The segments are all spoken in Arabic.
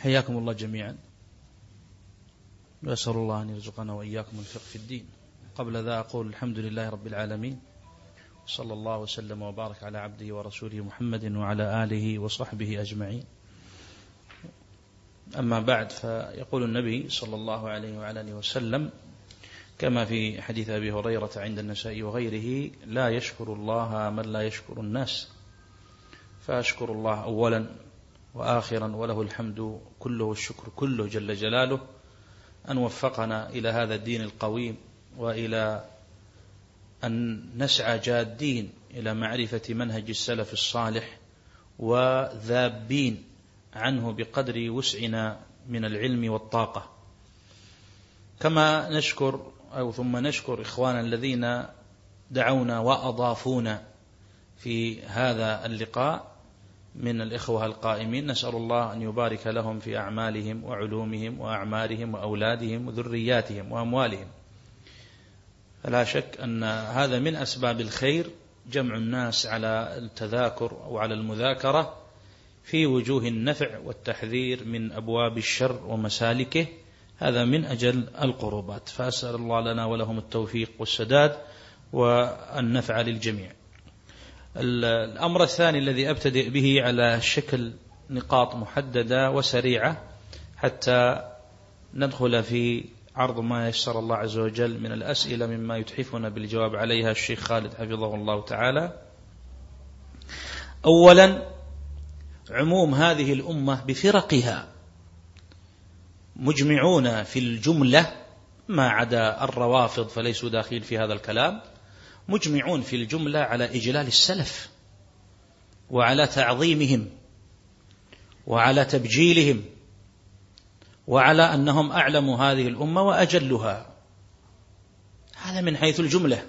حياكم الله جميعا، وأسأل الله أن يرزقنا وإياكم الفقه في الدين. قبل ذا أقول الحمد لله رب العالمين، صلى الله وسلم وبارك على عبده ورسوله محمد وعلى آله وصحبه أجمعين. أما بعد، فيقول النبي صلى الله عليه وعلى آله وسلم كما في حديث أبي هريرة عند النسائي وغيره: لا يشكر الله من لا يشكر الناس. فأشكر الله أولا وآخرا وله الحمد كله والشكر كله جل جلاله أن وفقنا إلى هذا الدين القويم، وإلى أن نسعى جادين إلى معرفة منهج السلف الصالح وذابين عنه بقدر وسعنا من العلم والطاقة. كما نشكر ثم نشكر إخوانا الذين دعونا وأضافونا في هذا اللقاء من الإخوة القائمين، نسأل الله أن يبارك لهم في أعمالهم وعلومهم وأعمارهم وأولادهم وذرياتهم وأموالهم. فلا شك أن هذا من أسباب الخير، جمع الناس على التذاكر أو على المذاكرة في وجوه النفع والتحذير من أبواب الشر ومسالكه، هذا من أجل القربات. فأسأل الله لنا ولهم التوفيق والسداد والنفع للجميع. الأمر الثاني الذي أبتدئ به على شكل نقاط محددة وسريعة حتى ندخل في عرض ما يسر الله عز وجل من الأسئلة مما يتحفنا بالجواب عليها الشيخ خالد حفظه الله تعالى. أولا، عموم هذه الأمة بفرقها مجمعون في الجملة، ما عدا الروافض فليسوا داخل في هذا الكلام، مجمعون في الجملة على إجلال السلف وعلى تعظيمهم وعلى تبجيلهم وعلى أنهم أعلم هذه الأمة وأجلها، هذا من حيث الجملة.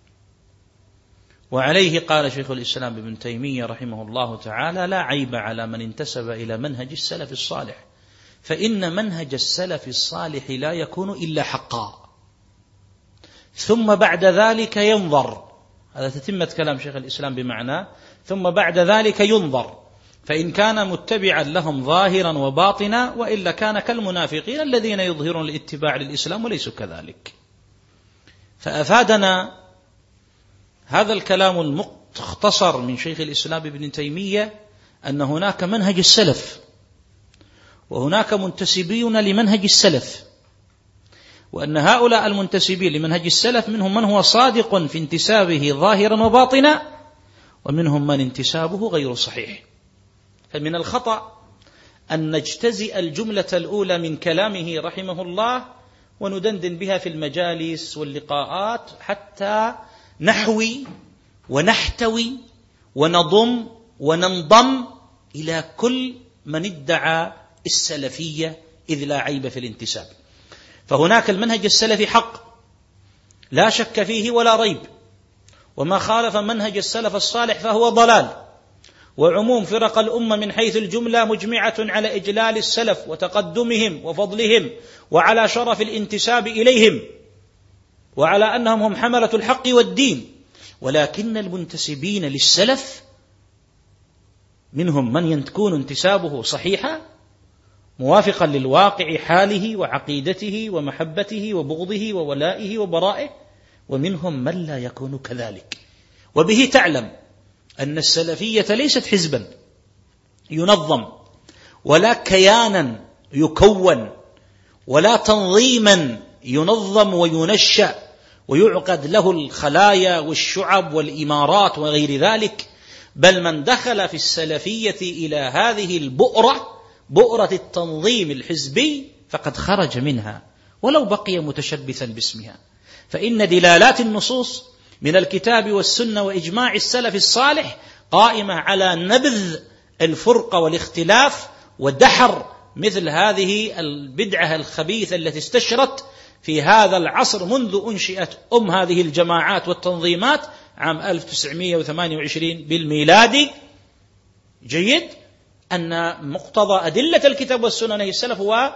وعليه قال شيخ الإسلام ابن تيمية رحمه الله تعالى: لا عيب على من انتسب إلى منهج السلف الصالح، فإن منهج السلف الصالح لا يكون إلا حقا، ثم بعد ذلك ينظر. هذا تتمة كلام شيخ الإسلام بمعنى ثم بعد ذلك ينظر، فإن كان متبعا لهم ظاهرا وباطنا، وإلا كان كالمنافقين الذين يظهرون الاتباع للإسلام وليسوا كذلك. فأفادنا هذا الكلام المختصر من شيخ الإسلام ابن تيمية أن هناك منهج السلف، وهناك منتسبين لمنهج السلف، وأن هؤلاء المنتسبين لمنهج السلف منهم من هو صادق في انتسابه ظاهرا وباطنا، ومنهم من انتسابه غير صحيح. فمن الخطأ أن نجتزئ الجملة الأولى من كلامه رحمه الله وندندن بها في المجالس واللقاءات حتى نحوي ونحتوي ونضم وننضم إلى كل من ادعى السلفية، إذ لا عيب في الانتساب. فهناك المنهج السلفي حق لا شك فيه ولا ريب، وما خالف منهج السلف الصالح فهو ضلال. وعموم فرق الأمة من حيث الجملة مجمعة على إجلال السلف وتقدمهم وفضلهم وعلى شرف الانتساب إليهم، وعلى أنهم هم حملة الحق والدين. ولكن المنتسبين للسلف منهم من يكون انتسابه صحيحا موافقا للواقع حاله وعقيدته ومحبته وبغضه وولائه وبرائه، ومنهم من لا يكون كذلك. وبه تعلم أن السلفية ليست حزبا ينظم، ولا كيانا يكون، ولا تنظيما ينظم وينشأ ويعقد له الخلايا والشعب والإمارات وغير ذلك، بل من دخل في السلفية إلى هذه بؤرة التنظيم الحزبي فقد خرج منها ولو بقي متشبثا باسمها. فإن دلالات النصوص من الكتاب والسنة وإجماع السلف الصالح قائمة على نبذ الفرقة والاختلاف ودحر مثل هذه البدعة الخبيثة التي استشرت في هذا العصر منذ أنشئت هذه الجماعات والتنظيمات عام 1928 بالميلادي. جيد أن مقتضى أدلة الكتاب والسنة نهي السلف هو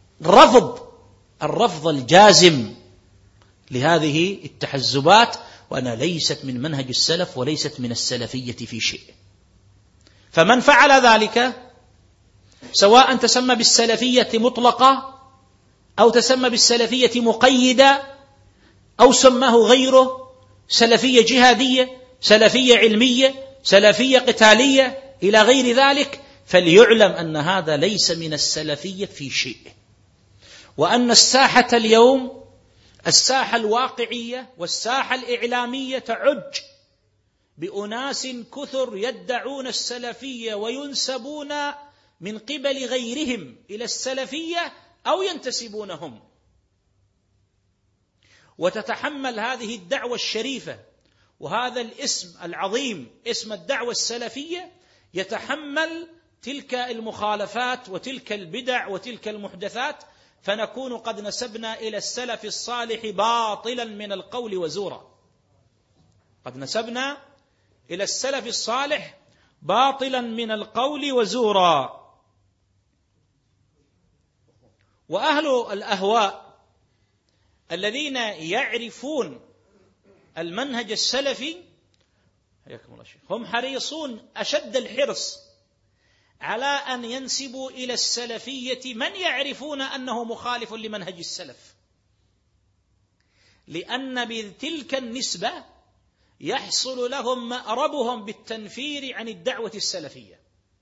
الرفض الجازم لهذه التحزبات، وأنا ليست من منهج السلف وليست من السلفية في شيء. فمن فعل ذلك سواء تسمى بالسلفية مطلقة أو تسمى بالسلفية مقيدة أو سماه غيره سلفية جهادية، سلفية علمية، سلفية قتالية إلى غير ذلك، فليعلم أن هذا ليس من السلفية في شيء، وأن الساحة اليوم الساحة الواقعية والساحة الإعلامية تعج بأناس كثر يدعون السلفية وينسبون من قبل غيرهم إلى السلفية أو ينتسبونهم، وتتحمل هذه الدعوة الشريفة وهذا الاسم العظيم اسم الدعوة السلفية يتحمل تلك المخالفات وتلك البدع وتلك المحدثات، فنكون قد نسبنا إلى السلف الصالح باطلا من القول وزورا. قد نسبنا إلى السلف الصالح باطلا من القول وزورا. وأهل الأهواء الذين يعرفون المنهج السلفي هم حريصون أشد الحرص على أن ينسبوا إلى السلفية من يعرفون أنه مخالف لمنهج السلف، لأن بتلك النسبة يحصل لهم مأربهم بالتنفير عن الدعوة السلفية.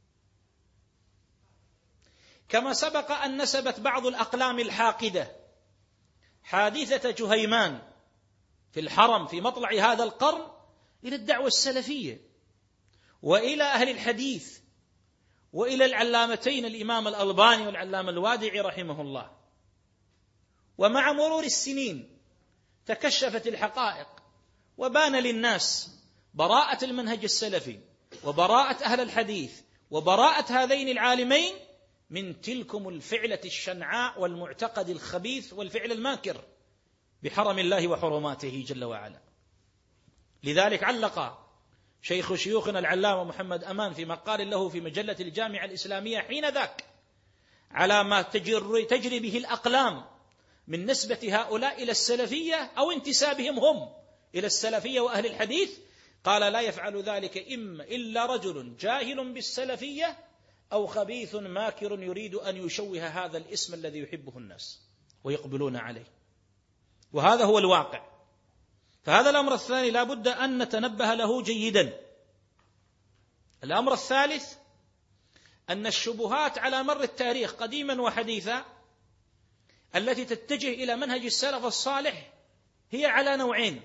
كما سبق أن نسبت بعض الأقلام الحاقدة حادثة جهيمان في الحرم في مطلع هذا القرن إلى الدعوة السلفية وإلى أهل الحديث وإلى العلامتين الإمام الألباني والعلامة الوادعي رحمه الله. ومع مرور السنين تكشفت الحقائق وبان للناس براءة المنهج السلفي وبراءة أهل الحديث وبراءة هذين العالمين من تلكم الفعلة الشنعاء والمعتقد الخبيث والفعل الماكر بحرم الله وحرماته جل وعلا. لذلك علق شيخ شيوخنا العلامة محمد أمان في مقال له في مجلة الجامعة الإسلامية حين ذاك على ما تجري به الأقلام من نسبة هؤلاء إلى السلفية أو انتسابهم هم إلى السلفية وأهل الحديث، قال: لا يفعل ذلك إلا رجل جاهل بالسلفية أو خبيث ماكر يريد أن يشوه هذا الاسم الذي يحبه الناس ويقبلون عليه. وهذا هو الواقع. فهذا الأمر الثاني لا بد أن نتنبه له جيدا. الأمر الثالث أن الشبهات على مر التاريخ قديما وحديثا التي تتجه إلى منهج السلف الصالح هي على نوعين: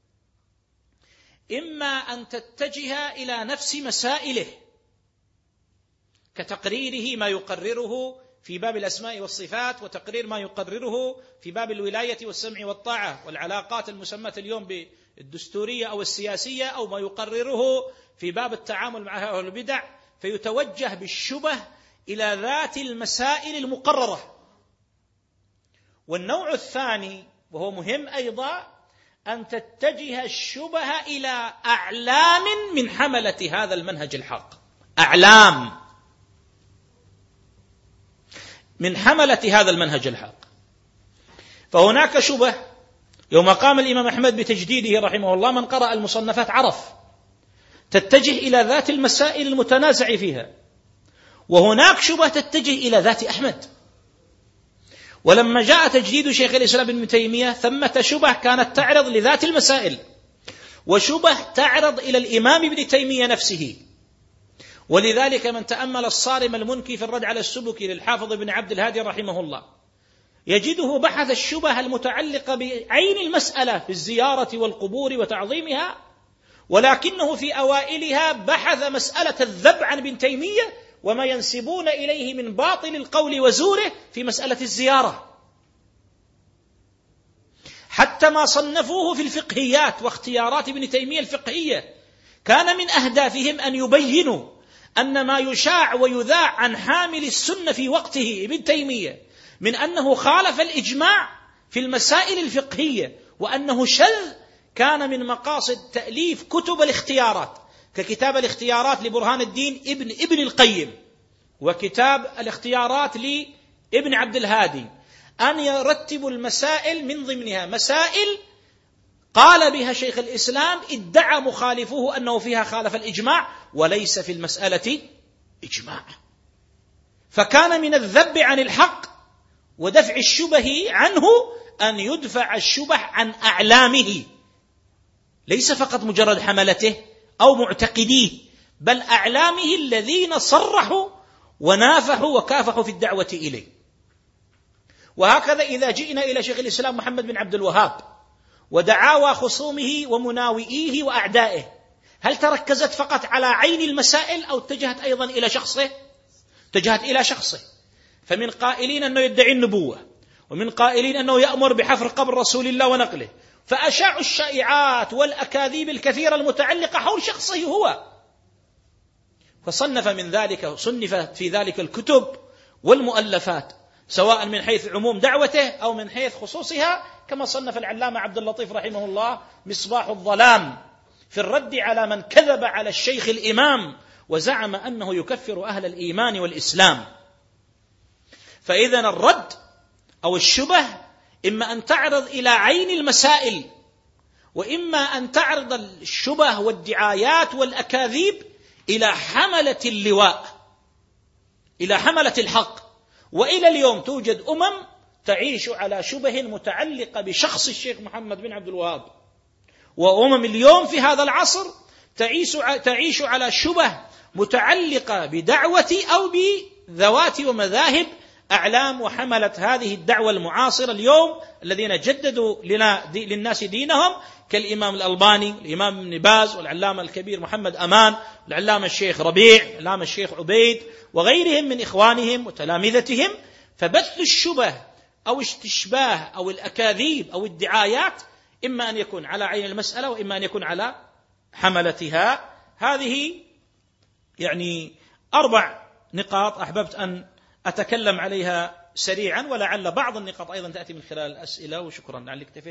إما أن تتجه إلى نفس مسائله كتقريره ما يقرره في باب الأسماء والصفات، وتقرير ما يقرره في باب الولاية والسمع والطاعة والعلاقات المسمى اليوم بالدستورية أو السياسية، أو ما يقرره في باب التعامل مع أهل البدع، فيتوجه بالشبه إلى ذات المسائل المقررة. والنوع الثاني وهو مهم أيضا أن تتجه الشبه إلى أعلام من حملة هذا المنهج الحق، أعلام من حملة هذا المنهج الحق. فهناك شبه يوم قام الإمام أحمد بتجديده رحمه الله، من قرأ المصنفات عرف، تتجه إلى ذات المسائل المتنازع فيها. وهناك شبه تتجه إلى ذات أحمد. ولما جاء تجديد شيخ الإسلام ابن تيمية ثمة شبه كانت تعرض لذات المسائل، وشبه تعرض إلى الإمام ابن تيمية نفسه. ولذلك من تأمل الصارم المنكي في الرد على السبكي للحافظ ابن عبد الهادي رحمه الله يجده بحث الشبه المتعلقة بعين المسألة في الزيارة والقبور وتعظيمها، ولكنه في أوائلها بحث مسألة الذب عن ابن تيمية وما ينسبون إليه من باطل القول وزوره في مسألة الزيارة، حتى ما صنفوه في الفقهيات واختيارات ابن تيمية الفقهية كان من أهدافهم أن يبينوا أن ما يشاع ويذاع عن حامل السنة في وقته ابن تيمية من أنه خالف الإجماع في المسائل الفقهية وأنه شذ، كان من مقاصد تأليف كتب الاختيارات ككتاب الاختيارات لبرهان الدين ابن القيم، وكتاب الاختيارات لابن عبد الهادي، أن يرتبوا المسائل من ضمنها مسائل قال بها شيخ الإسلام ادعى مخالفوه أنه فيها خالف الإجماع وليس في المسألة إجماع. فكان من الذب عن الحق ودفع الشبه عنه أن يدفع الشبه عن أعلامه، ليس فقط مجرد حملته أو معتقديه، بل أعلامه الذين صرحوا ونافحوا وكافحوا في الدعوة إليه. وهكذا إذا جئنا إلى شيخ الإسلام محمد بن عبد الوهاب ودعاوى خصومه ومناوئيه وأعدائه، هل تركزت فقط على عين المسائل أو اتجهت أيضا إلى شخصه؟ اتجهت إلى شخصه. فمن قائلين أنه يدعي النبوة، ومن قائلين أنه يأمر بحفر قبر رسول الله ونقله، فأشاعوا الشائعات والأكاذيب الكثيرة المتعلقة حول شخصه هو، فصنف في ذلك الكتب والمؤلفات، سواء من حيث عموم دعوته أو من حيث خصوصها، كما صنف العلامة عبد اللطيف رحمه الله مصباح الظلام في الرد على من كذب على الشيخ الإمام وزعم أنه يكفر أهل الإيمان والإسلام. فإذن الرد أو الشبه إما أن تعرض إلى عين المسائل، وإما أن تعرض الشبه والدعايات والأكاذيب إلى حملة اللواء، إلى حملة الحق. وإلى اليوم توجد تعيش على شبه متعلقة بشخص الشيخ محمد بن عبد الوهاب، اليوم في هذا العصر تعيش على شبه متعلقة بدعوة أو بذوات ومذاهب أعلام وحملة هذه الدعوة المعاصرة اليوم، الذين جددوا للناس دينهم، كالإمام الألباني، الإمام ابن باز، والعلامة الكبير محمد أمان، والعلامة الشيخ ربيع، والعلامة الشيخ عبيد، وغيرهم من إخوانهم وتلامذتهم. فبث الشبه أو استشباه أو الأكاذيب أو الدعايات إما أن يكون على عين المسألة وإما أن يكون على حملتها. هذه 4 نقاط أحببت أن أتكلم عليها سريعا، ولعل بعض النقاط أيضا تأتي من خلال الأسئلة. وشكرا، لعلك اكتفيت